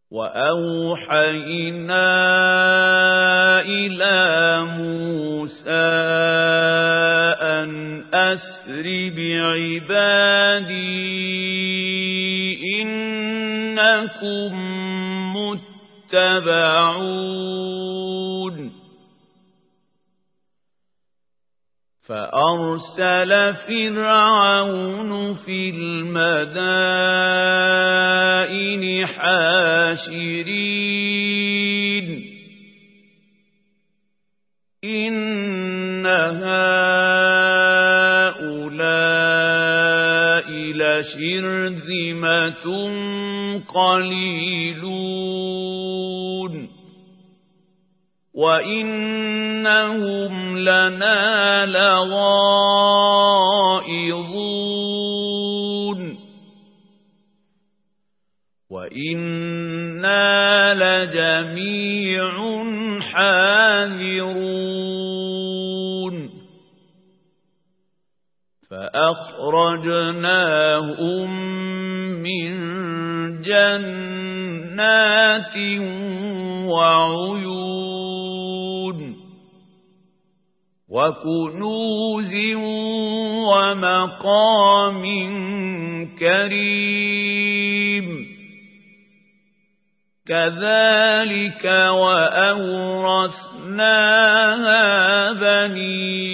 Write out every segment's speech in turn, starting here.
وأوحينا إلى موسى أن أسر بعبادي إنكم متبعون فأرسل فرعون في المدائن حاشرين إن هؤلاء لشرذمة قليلون وإنهم لنا لغائظون وإنا لجميع حاذرون فأخرجناهم من جنات وعيون وكنوز ومقام كريم كذلك وأورثناها بني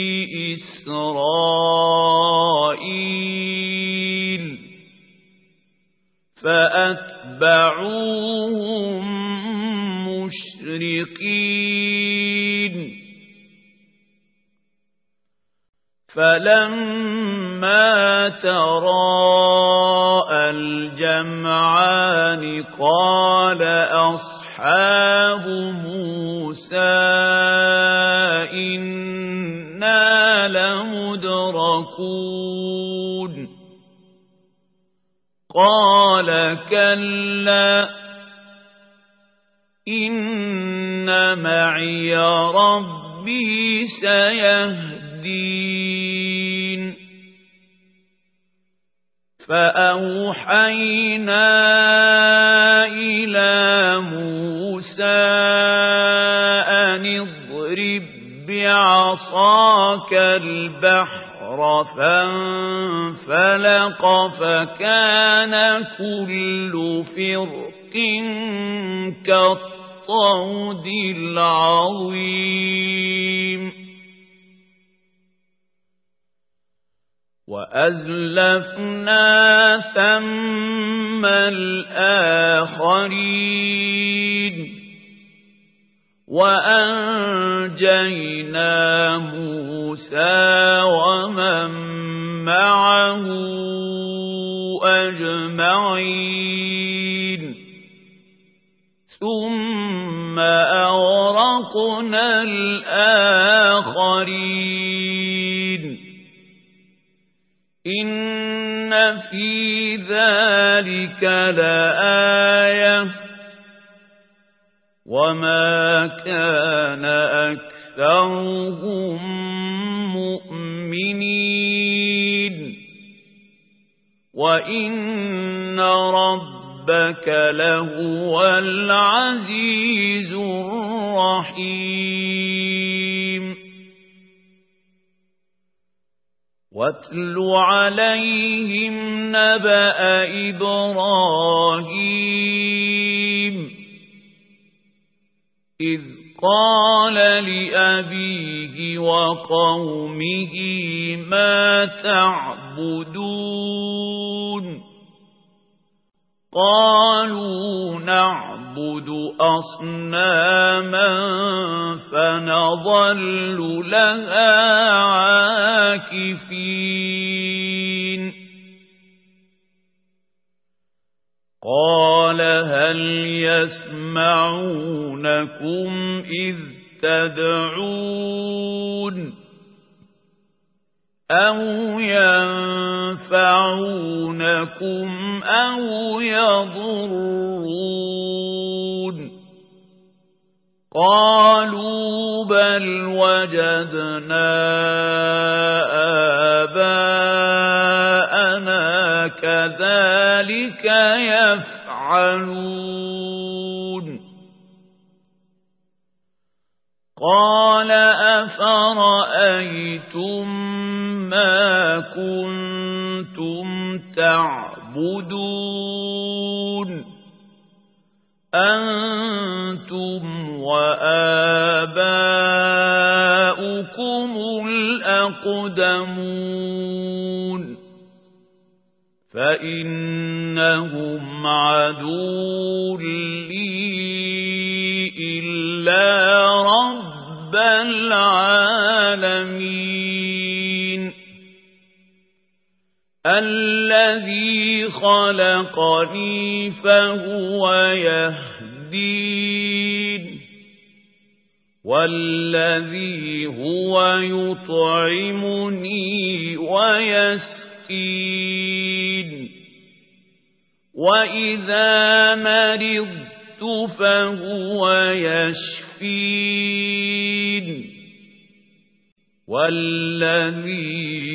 إسرائيل فأتبعوهم مشرقين فلما تراءى الجمعان قال أصحاب موسى إنا لمدركون قال كلا إن معي ربي سيهدين فأوحينا إلى موسى أن اضرب بعصاك البحر فانفلق فكان كل فرق كالطود العظيم وأزلفنا ثم الآخرين وأنجينا موسى ومن معه أجمعين ثم أغرقنا الآخرين إن في ذلك لآية وما كان أكثرهم مؤمنين وإن ربك لهو العزيز الرحيم واتل عليهم نبأ إبراهيم إذ قال لأبيه وقومه ما تعبدون قالوا نعبد أصناما فنظل لها عاكفين قال هل يسمعونكم إذ تدعون أو ينفعونكم أو يضرون قالوا بل وجدنا آباءنا كذلك تفعلون قال أفرأيتم ما كنتم تعبدون أنتم وآباؤكم الأقدمون فإنهم عدو لي إلا رب العالمين الذي خلقني فهو يهدين والذي هو يطعمني ويسقين وإذا مرضت فهو يشفين والذي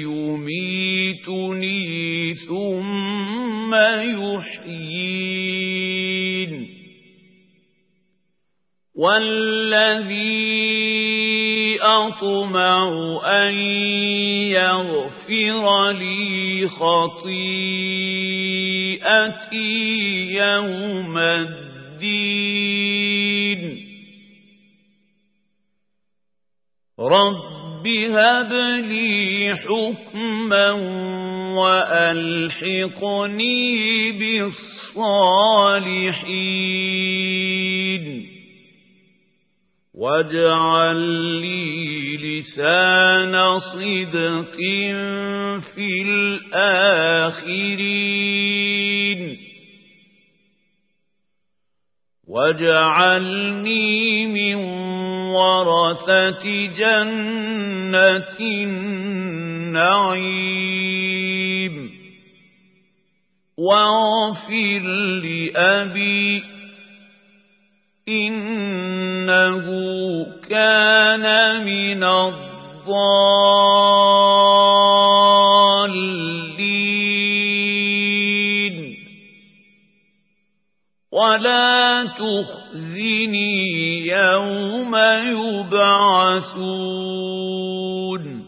يميتني ثم يحيين والذي أطمع أن يغفر لي خطيئتي يوم الدين رب هب لي حكما وألحقني بالصالحين واجعل لي لسان صدق في الآخرين واجعلني من ورثة جنة النعيم واغفر لأبي إنه كان من الضالين ولا تخزني يوم يبعثون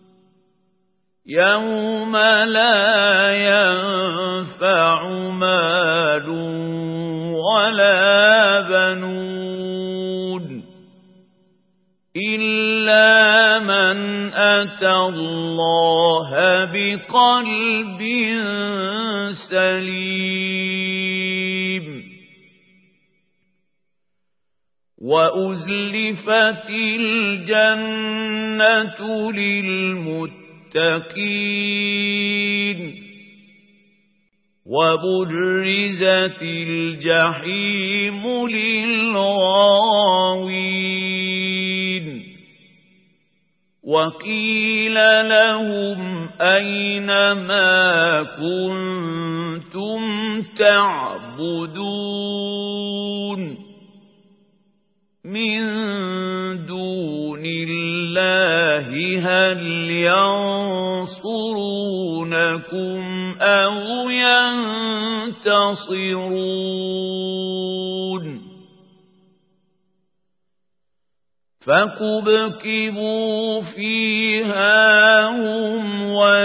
يوم لا ينفع مال ولا بنون إلا من أتى الله بقلب سليم وأزلفت الجنة للمتقين وبرزت الجحيم للغاوين وقيل لهم أين ما كنتم تعبدون من دون الله هل ينصرونكم أو ينتصرون فكبكبوا فيها هم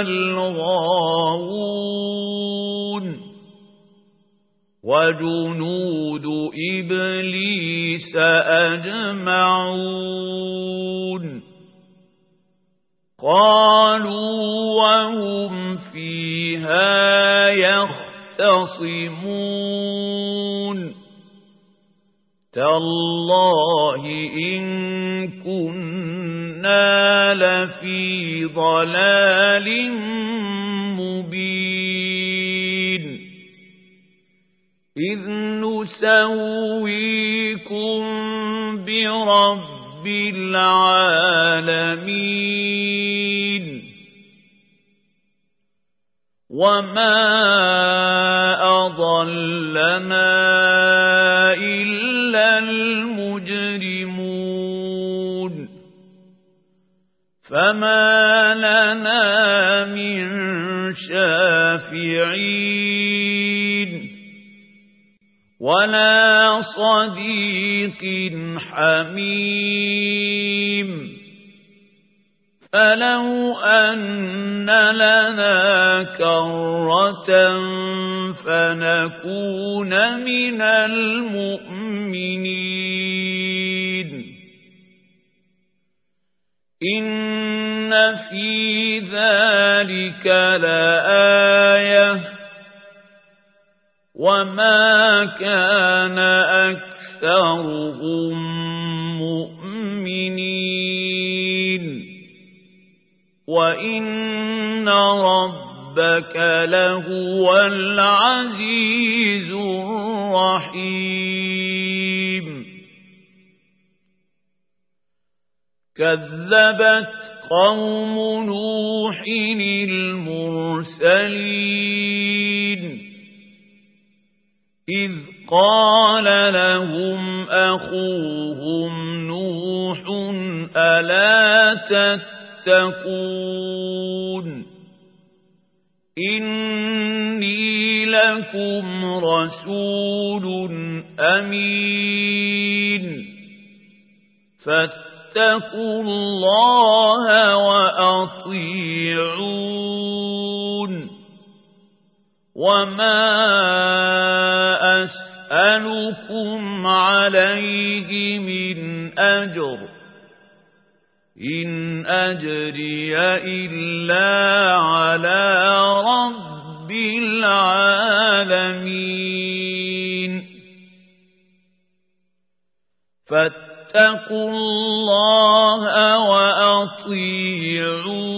والغاوون وجنود إبليس أجمعون قالوا وهم فيها يختصمون تالله إن كنا لفي ضلال مبين إذ نسويكم برب العالمين وما أضلنا إلا المجرمون فما لنا من شافعين ولا صديق حميم فلو أن لنا كرة فنكون من المؤمنين إن في ذلك لآية وما كان أكثرهم مؤمنين وإن ربك لهو العزيز الرحيم كذبت قوم نوح المرسلين إذ قال لهم أخوهم نوح ألا تتقون إني لكم رسول أمين فاتقوا الله وأطيعون وما أسألكم عليه من أجر إن أجري إلا على رب العالمين فاتقوا الله وأطيعون